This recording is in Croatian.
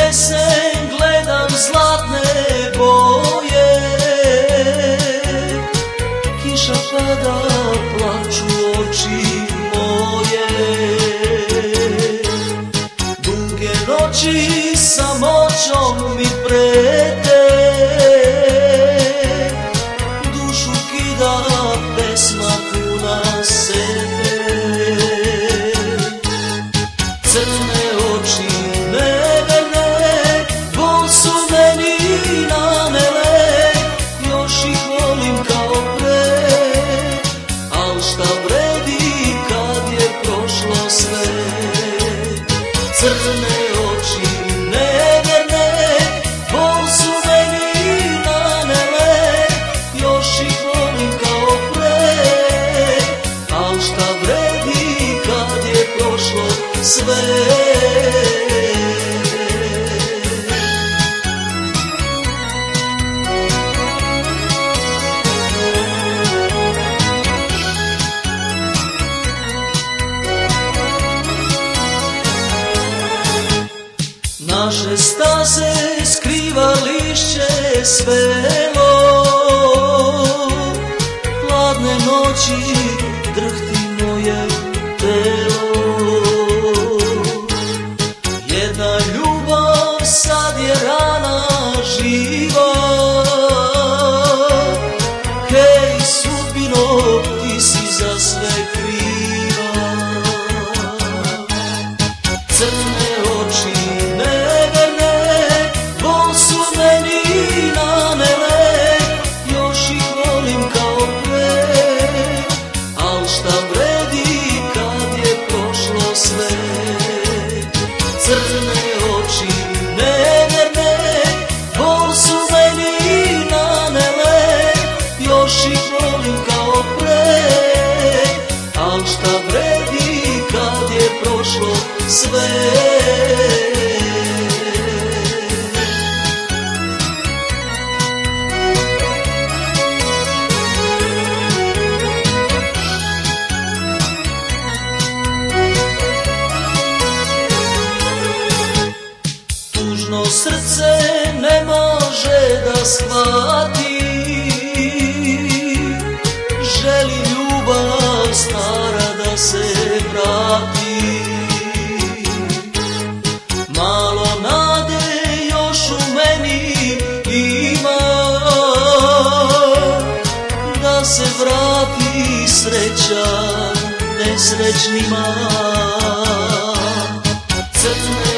jesen gledam zlatne boje, kiša pada, plaču oči moje. Duge noći samoćom mi prete, dušu kida pesma puna sete. Crne oči neverne, bol su meni nanele, još ih volim kao pre, al šta vredi kad je prošlo sve. Crne oči neverne, bol su meni nanele, još ih volim kao pre, al šta vredi kad je prošlo sve. Naše staze skriva lišće svelo, hladne noći drhti moje telo. Jedna ljubav sad je rana živa, hej sudbino, ti si za sve kriva. Crne oči neverne, bol su meni nanele, još ih volim kao pre, al šta vredi kad je prošlo sve. Crne oči neverne, bol su meni nanele, još ih volim kao pre, al šta vredi kad je prošlo sve. Tužno srce ne može da shvati, želi ljubav stara da se vrati. Malo nade još u meni ima, da se vrati sreća nesrećnima. Crne